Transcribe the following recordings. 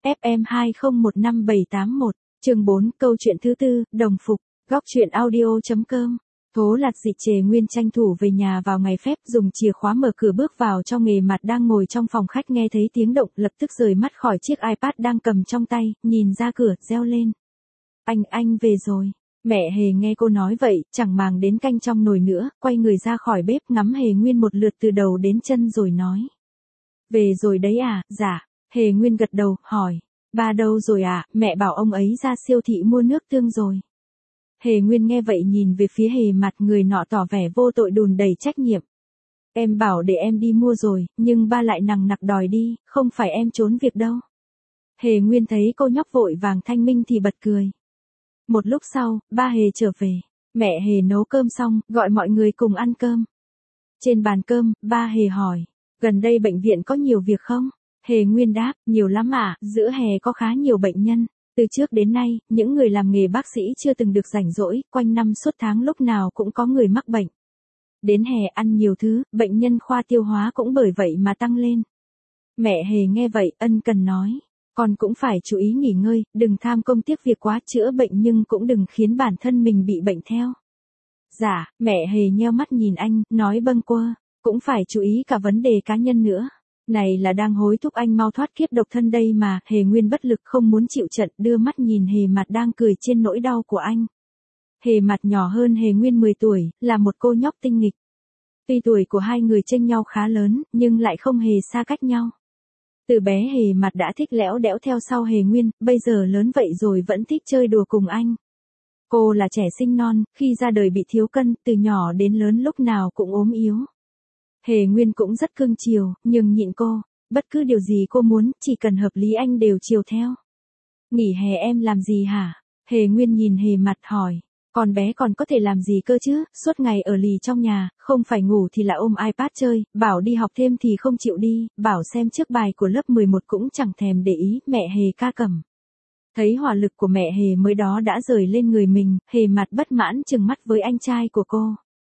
FM 20157781, chương 4, câu chuyện thứ tư, đồng phục, góc chuyện audio.com. Thố Lạt Dị Chề Nguyên tranh thủ về nhà vào ngày phép, dùng chìa khóa mở cửa bước vào trong. Nghề Mặt đang ngồi trong phòng khách nghe thấy tiếng động, lập tức rời mắt khỏi chiếc iPad đang cầm trong tay, nhìn ra cửa, reo lên. Anh về rồi. Mẹ Hề nghe cô nói vậy, chẳng màng đến canh trong nồi nữa, quay người ra khỏi bếp ngắm Hề Nguyên một lượt từ đầu đến chân rồi nói. Về rồi đấy à? Dạ. Hề Nguyên gật đầu, hỏi. Ba đâu rồi à? Mẹ bảo ông ấy ra siêu thị mua nước tương rồi. Hề Nguyên nghe vậy nhìn về phía Hề Mặt, người nọ tỏ vẻ vô tội đùn đầy trách nhiệm. Em bảo để em đi mua rồi, nhưng ba lại nằng nặc đòi đi, không phải em trốn việc đâu. Hề Nguyên thấy cô nhóc vội vàng thanh minh thì bật cười. Một lúc sau, ba Hề trở về. Mẹ Hề nấu cơm xong, gọi mọi người cùng ăn cơm. Trên bàn cơm, ba Hề hỏi. Gần đây bệnh viện có nhiều việc không? Hề Nguyên đáp, nhiều lắm ạ, giữa hè có khá nhiều bệnh nhân. Từ trước đến nay, những người làm nghề bác sĩ chưa từng được rảnh rỗi, quanh năm suốt tháng lúc nào cũng có người mắc bệnh. Đến hè ăn nhiều thứ, bệnh nhân khoa tiêu hóa cũng bởi vậy mà tăng lên. Mẹ Hề nghe vậy, ân cần nói. Con cũng phải chú ý nghỉ ngơi, đừng tham công tiếc việc quá, chữa bệnh nhưng cũng đừng khiến bản thân mình bị bệnh theo. Dạ, mẹ Hề nheo mắt nhìn anh, nói bâng quơ, cũng phải chú ý cả vấn đề cá nhân nữa. Này là đang hối thúc anh mau thoát kiếp độc thân đây mà. Hề Nguyên bất lực không muốn chịu trận, đưa mắt nhìn Hề Mặt đang cười trên nỗi đau của anh. Hề Mặt nhỏ hơn Hề Nguyên 10 tuổi, là một cô nhóc tinh nghịch. Tuy tuổi của hai người chênh nhau khá lớn, nhưng lại không hề xa cách nhau. Từ bé Hề Mặt đã thích lẽo đẽo theo sau Hề Nguyên, bây giờ lớn vậy rồi vẫn thích chơi đùa cùng anh. Cô là trẻ sinh non, khi ra đời bị thiếu cân, từ nhỏ đến lớn lúc nào cũng ốm yếu. Hề Nguyên cũng rất cưng chiều, nhưng nhịn cô, bất cứ điều gì cô muốn, chỉ cần hợp lý anh đều chiều theo. Nghỉ hè em làm gì hả? Hề Nguyên nhìn Hề Mặt hỏi. Con bé còn có thể làm gì cơ chứ, suốt ngày ở lì trong nhà, không phải ngủ thì là ôm iPad chơi, bảo đi học thêm thì không chịu đi, bảo xem trước bài của lớp 11 cũng chẳng thèm để ý. Mẹ Hề ca cẩm. Thấy hỏa lực của mẹ Hề mới đó đã rời lên người mình, Hề Mặt bất mãn trừng mắt với anh trai của cô.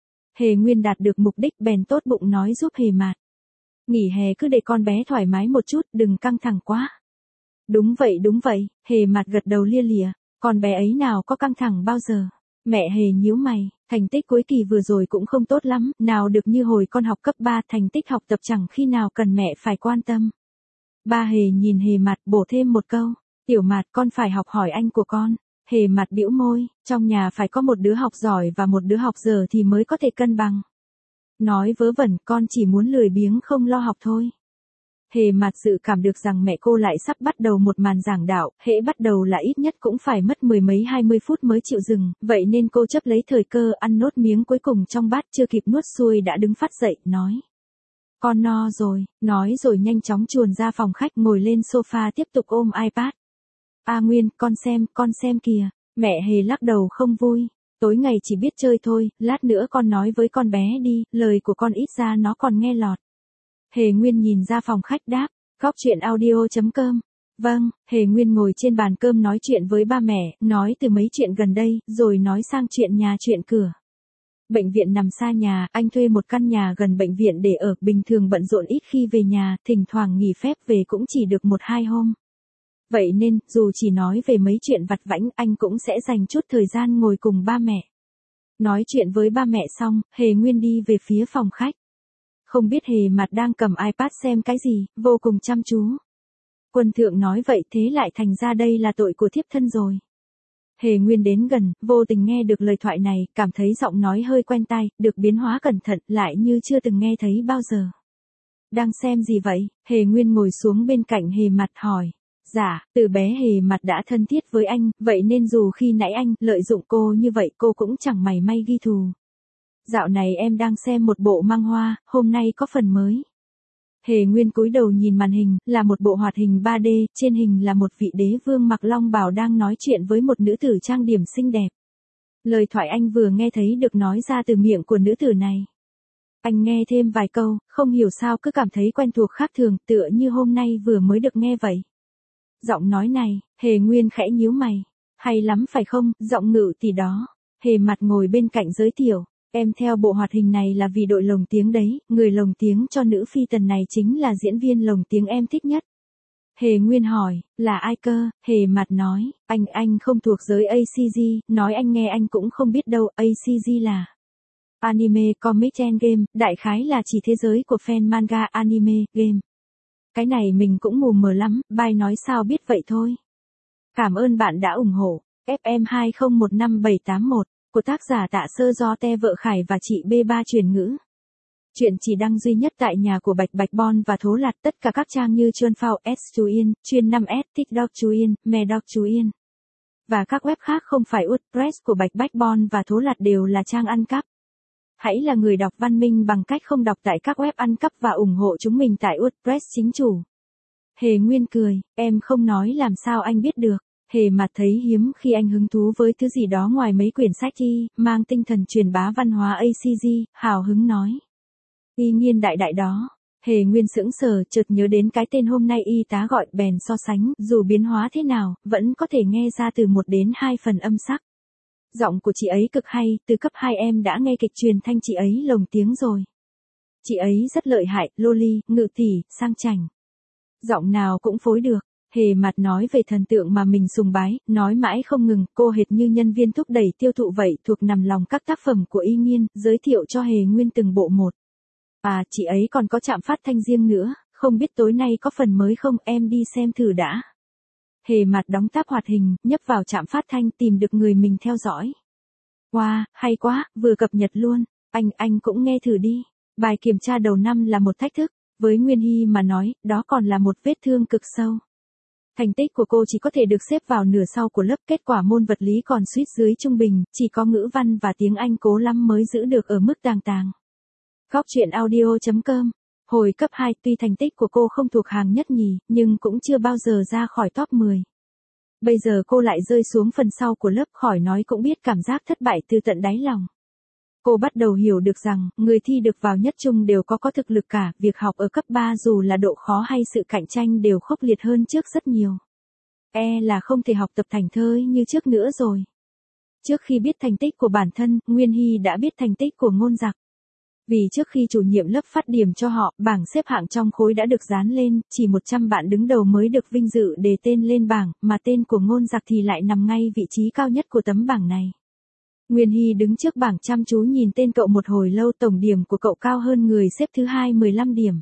Hề Nguyên đạt được mục đích bèn tốt bụng nói giúp Hề Mặt. Nghỉ hè cứ để con bé thoải mái một chút, đừng căng thẳng quá. Đúng vậy, Hề Mặt gật đầu lia lịa, con bé ấy nào có căng thẳng bao giờ. Mẹ Hề nhíu mày, thành tích cuối kỳ vừa rồi cũng không tốt lắm, nào được như hồi con học cấp 3, thành tích học tập chẳng khi nào cần mẹ phải quan tâm. Ba Hề nhìn Hề Mặt bổ thêm một câu, Tiểu Mặt con phải học hỏi anh của con. Hề Mặt bĩu môi, trong nhà phải có một đứa học giỏi và một đứa học dở thì mới có thể cân bằng. Nói vớ vẩn, con chỉ muốn lười biếng không lo học thôi. Hề Mặt dự cảm được rằng mẹ cô lại sắp bắt đầu một màn giảng đạo, hễ bắt đầu là ít nhất cũng phải mất 10 mấy 20 phút mới chịu dừng, vậy nên cô chấp lấy thời cơ ăn nốt miếng cuối cùng trong bát, chưa kịp nuốt xuôi đã đứng phát dậy, nói. Con no rồi, nói rồi nhanh chóng chuồn ra phòng khách ngồi lên sofa tiếp tục ôm iPad. A Nguyên, con xem kìa. Mẹ Hề lắc đầu không vui. Tối ngày chỉ biết chơi thôi, lát nữa con nói với con bé đi, lời của con ít ra nó còn nghe lọt. Hề Nguyên nhìn ra phòng khách đáp, góc chuyện audio.com. Vâng, Hề Nguyên ngồi trên bàn cơm nói chuyện với ba mẹ, nói từ mấy chuyện gần đây, rồi nói sang chuyện nhà chuyện cửa. Bệnh viện nằm xa nhà, anh thuê một căn nhà gần bệnh viện để ở, bình thường bận rộn ít khi về nhà, thỉnh thoảng nghỉ phép về cũng chỉ được 1-2 hôm. Vậy nên, dù chỉ nói về mấy chuyện vặt vãnh, anh cũng sẽ dành chút thời gian ngồi cùng ba mẹ. Nói chuyện với ba mẹ xong, Hề Nguyên đi về phía phòng khách. Không biết Hề Mặt đang cầm iPad xem cái gì, vô cùng chăm chú. Quân thượng nói vậy thế lại thành ra đây là tội của thiếp thân rồi. Hề Nguyên đến gần, vô tình nghe được lời thoại này, cảm thấy giọng nói hơi quen tai, được biến hóa cẩn thận, lại như chưa từng nghe thấy bao giờ. Đang xem gì vậy? Hề Nguyên ngồi xuống bên cạnh Hề Mặt hỏi. Dạ, từ bé Hề Mặt đã thân thiết với anh, vậy nên dù khi nãy anh lợi dụng cô như vậy cô cũng chẳng mảy may ghi thù. Dạo này em đang xem một bộ mang hoa, hôm nay có phần mới. Hề Nguyên cúi đầu nhìn màn hình, là một bộ hoạt hình 3D, trên hình là một vị đế vương mặc long bào đang nói chuyện với một nữ tử trang điểm xinh đẹp. Lời thoại anh vừa nghe thấy được nói ra từ miệng của nữ tử này. Anh nghe thêm vài câu, không hiểu sao cứ cảm thấy quen thuộc khác thường, tựa như hôm nay vừa mới được nghe vậy. Giọng nói này, Hề Nguyên khẽ nhíu mày. Hay lắm phải không, giọng Ngự tỷ đó. Hề Mặt ngồi bên cạnh giới thiệu. Em theo bộ hoạt hình này là vì đội lồng tiếng đấy, người lồng tiếng cho nữ phi tần này chính là diễn viên lồng tiếng em thích nhất. Hề Nguyên hỏi, là ai cơ? Hề Mặt nói, anh không thuộc giới ACG, nói anh nghe anh cũng không biết đâu, ACG là Anime Comic and Game, đại khái là chỉ thế giới của fan manga anime, game. Cái này mình cũng mù mờ lắm, bài nói sao biết vậy thôi. Cảm ơn bạn đã ủng hộ. FM 2015-781 của tác giả Tạ Sơ do Te Vợ Khải và chị B3 truyền ngữ. Chuyện chỉ đăng duy nhất tại nhà của Bạch Bạch Bon và Thố Lạt, tất cả các trang như Chuan Phao S Chú Yên, Chuyên 5S, TikTok Chú Yên, Medoc Chú Yên. Và các web khác không phải WordPress của Bạch Bạch Bon và Thố Lạt đều là trang ăn cắp. Hãy là người đọc văn minh bằng cách không đọc tại các web ăn cắp và ủng hộ chúng mình tại WordPress chính chủ. Hề Nguyên cười, em không nói làm sao anh biết được. Hề Mặt thấy hiếm khi anh hứng thú với thứ gì đó ngoài mấy quyển sách mang tinh thần truyền bá văn hóa ACG, hào hứng nói. Y Nhiên đại đại đó. Hề Nguyên sững sờ, chợt nhớ đến cái tên hôm nay y tá gọi, bèn so sánh, dù biến hóa thế nào, vẫn có thể nghe ra từ 1 đến 2 phần âm sắc. Giọng của chị ấy cực hay, từ cấp 2 em đã nghe kịch truyền thanh chị ấy lồng tiếng rồi. Chị ấy rất lợi hại, loli, ngự tỷ, sang chảnh. Giọng nào cũng phối được. Hề Mặt nói về thần tượng mà mình sùng bái, nói mãi không ngừng, cô hệt như nhân viên thúc đẩy tiêu thụ vậy, thuộc nằm lòng các tác phẩm của Y Nhiên, giới thiệu cho Hề Nguyên từng bộ một. À, chị ấy còn có trạm phát thanh riêng nữa, không biết tối nay có phần mới không, em đi xem thử đã. Hề Mặt đóng tab hoạt hình, nhấp vào trạm phát thanh tìm được người mình theo dõi. Wow, hay quá, vừa cập nhật luôn, anh cũng nghe thử đi. Bài kiểm tra đầu năm là một thách thức, với Nguyên Hy mà nói, đó còn là một vết thương cực sâu. Thành tích của cô chỉ có thể được xếp vào nửa sau của lớp, kết quả môn vật lý còn suýt dưới trung bình, chỉ có ngữ văn và tiếng Anh cố lắm mới giữ được ở mức tàng tàng. Góc truyện audio.com. Hồi cấp 2 tuy thành tích của cô không thuộc hàng nhất nhì, nhưng cũng chưa bao giờ ra khỏi top 10. Bây giờ cô lại rơi xuống phần sau của lớp, khỏi nói cũng biết cảm giác thất bại từ tận đáy lòng. Cô bắt đầu hiểu được rằng, người thi được vào nhất trung đều có thực lực cả, việc học ở cấp 3 dù là độ khó hay sự cạnh tranh đều khốc liệt hơn trước rất nhiều. Là không thể học tập thành thơi như trước nữa rồi. Trước khi biết thành tích của bản thân, Nguyên Hy đã biết thành tích của Ngôn Giặc. Vì trước khi chủ nhiệm lớp phát điểm cho họ, bảng xếp hạng trong khối đã được dán lên, chỉ 100 bạn đứng đầu mới được vinh dự đề tên lên bảng, mà tên của Ngôn Giặc thì lại nằm ngay vị trí cao nhất của tấm bảng này. Nguyên Hy đứng trước bảng chăm chú nhìn tên cậu một hồi lâu, tổng điểm của cậu cao hơn người xếp thứ 2 15 điểm.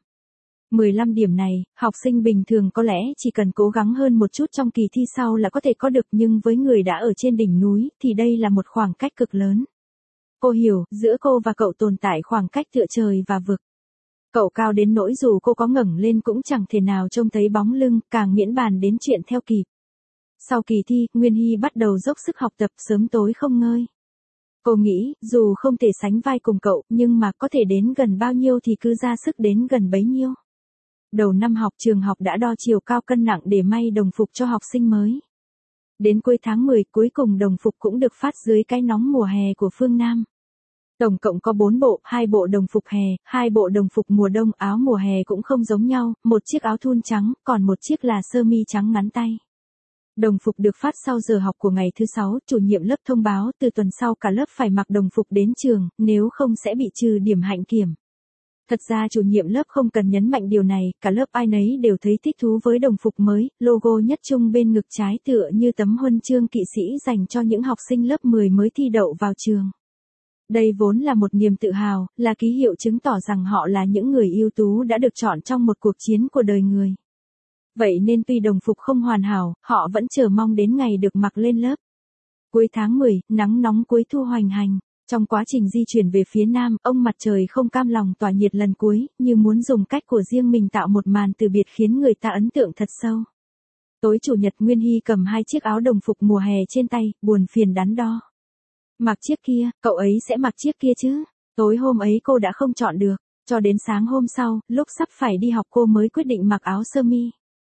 15 điểm này, học sinh bình thường có lẽ chỉ cần cố gắng hơn một chút trong kỳ thi sau là có thể có được, nhưng với người đã ở trên đỉnh núi, thì đây là một khoảng cách cực lớn. Cô hiểu, giữa cô và cậu tồn tại khoảng cách tựa trời và vực. Cậu cao đến nỗi dù cô có ngẩng lên cũng chẳng thể nào trông thấy bóng lưng, càng miễn bàn đến chuyện theo kịp. Sau kỳ thi, Nguyên Hy bắt đầu dốc sức học tập sớm tối không ngơi. Cô nghĩ, dù không thể sánh vai cùng cậu, nhưng mà có thể đến gần bao nhiêu thì cứ ra sức đến gần bấy nhiêu. Đầu năm học, trường học đã đo chiều cao cân nặng để may đồng phục cho học sinh mới. Đến cuối tháng 10, cuối cùng đồng phục cũng được phát dưới cái nóng mùa hè của phương Nam. Tổng cộng có 4 bộ, 2 bộ đồng phục hè, 2 bộ đồng phục mùa đông, áo mùa hè cũng không giống nhau, một chiếc áo thun trắng, còn một chiếc là sơ mi trắng ngắn tay. Đồng phục được phát sau giờ học của ngày thứ 6, chủ nhiệm lớp thông báo từ tuần sau cả lớp phải mặc đồng phục đến trường, nếu không sẽ bị trừ điểm hạnh kiểm. Thật ra chủ nhiệm lớp không cần nhấn mạnh điều này, cả lớp ai nấy đều thấy thích thú với đồng phục mới, logo nhất trung bên ngực trái tựa như tấm huân chương kỵ sĩ dành cho những học sinh lớp 10 mới thi đậu vào trường. Đây vốn là một niềm tự hào, là ký hiệu chứng tỏ rằng họ là những người ưu tú đã được chọn trong một cuộc chiến của đời người. Vậy nên tuy đồng phục không hoàn hảo, họ vẫn chờ mong đến ngày được mặc lên lớp. Cuối tháng 10, nắng nóng cuối thu hoành hành. Trong quá trình di chuyển về phía nam, ông mặt trời không cam lòng tỏa nhiệt lần cuối, như muốn dùng cách của riêng mình tạo một màn từ biệt khiến người ta ấn tượng thật sâu. Tối chủ nhật, Nguyên Hy cầm 2 chiếc áo đồng phục mùa hè trên tay, buồn phiền đắn đo. Mặc chiếc kia, cậu ấy sẽ mặc chiếc kia chứ? Tối hôm ấy cô đã không chọn được, cho đến sáng hôm sau, lúc sắp phải đi học cô mới quyết định mặc áo sơ mi.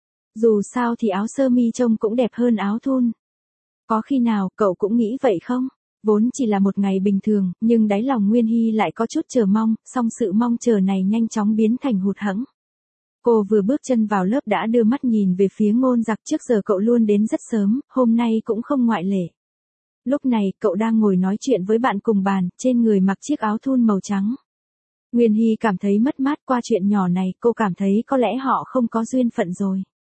Dù sao thì áo sơ mi trông cũng đẹp hơn áo thun. Có khi nào cậu cũng nghĩ vậy không? Vốn chỉ là một ngày bình thường, nhưng đáy lòng Nguyên Hy lại có chút chờ mong, song sự mong chờ này nhanh chóng biến thành hụt hẫng. Cô vừa bước chân vào lớp đã đưa mắt nhìn về phía Ngôn Giặc, trước giờ cậu luôn đến rất sớm, hôm nay cũng không ngoại lệ. Lúc này, cậu đang ngồi nói chuyện với bạn cùng bàn, trên người mặc chiếc áo thun màu trắng. Nguyên Hy cảm thấy mất mát qua chuyện nhỏ này, cô cảm thấy có lẽ họ không có duyên phận rồi.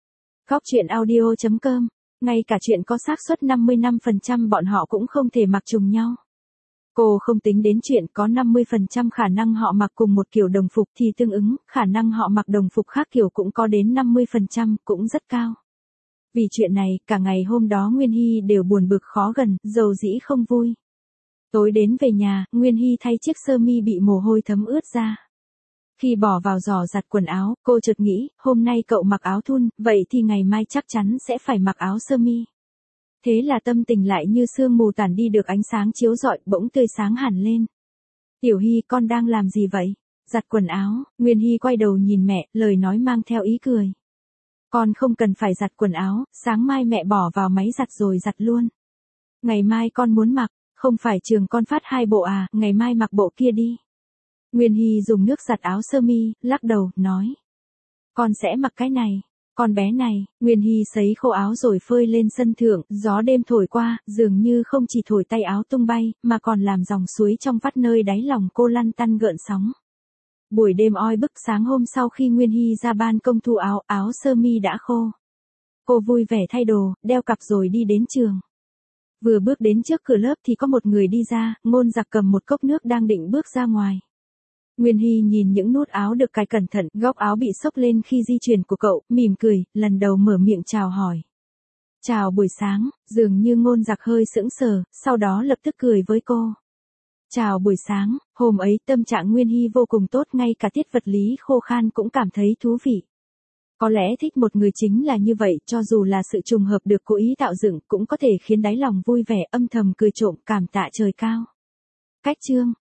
Góc truyện audio.com. Ngay cả chuyện có xác suất 55% bọn họ cũng không thể mặc trùng nhau. Cô không tính đến chuyện có 50% khả năng họ mặc cùng một kiểu đồng phục thì tương ứng, khả năng họ mặc đồng phục khác kiểu cũng có đến 50%, cũng rất cao. Vì chuyện này, cả ngày hôm đó Nguyên Hy đều buồn bực khó gần, dầu dĩ không vui. Tối đến về nhà, Nguyên Hy thay chiếc sơ mi bị mồ hôi thấm ướt ra. Khi bỏ vào giỏ giặt quần áo, cô chợt nghĩ, hôm nay cậu mặc áo thun, vậy thì ngày mai chắc chắn sẽ phải mặc áo sơ mi. Thế là tâm tình lại như sương mù tản đi được ánh sáng chiếu rọi, bỗng tươi sáng hẳn lên. Tiểu Hy, con đang làm gì vậy? Giặt quần áo. Nguyên Hy quay đầu nhìn mẹ, lời nói mang theo ý cười. Con không cần phải giặt quần áo, sáng mai mẹ bỏ vào máy giặt rồi giặt luôn. Ngày mai con muốn mặc, không phải trường con phát 2 bộ à, ngày mai mặc bộ kia đi. Nguyên Hy dùng nước giặt áo sơ mi, lắc đầu, nói. Con sẽ mặc cái này. Con bé này, Nguyên Hy sấy khô áo rồi phơi lên sân thượng, gió đêm thổi qua, dường như không chỉ thổi tay áo tung bay, mà còn làm dòng suối trong vắt nơi đáy lòng cô lăn tăn gợn sóng. Buổi đêm oi bức sáng hôm sau khi Nguyên Hy ra ban công thu áo sơ mi đã khô. Cô vui vẻ thay đồ, đeo cặp rồi đi đến trường. Vừa bước đến trước cửa lớp thì có một người đi ra, Ngôn Giặc cầm một cốc nước đang định bước ra ngoài. Nguyên Hy nhìn những nút áo được cài cẩn thận, góc áo bị xốc lên khi di chuyển của cậu, mỉm cười, lần đầu mở miệng chào hỏi. Chào buổi sáng, dường như Ngôn Giặc hơi sững sờ, sau đó lập tức cười với cô. Chào buổi sáng, hôm ấy tâm trạng Nguyên Hy vô cùng tốt, ngay cả tiết vật lý khô khan cũng cảm thấy thú vị. Có lẽ thích một người chính là như vậy, cho dù là sự trùng hợp được cố ý tạo dựng cũng có thể khiến đáy lòng vui vẻ, âm thầm cười trộm, cảm tạ trời cao. Cách chương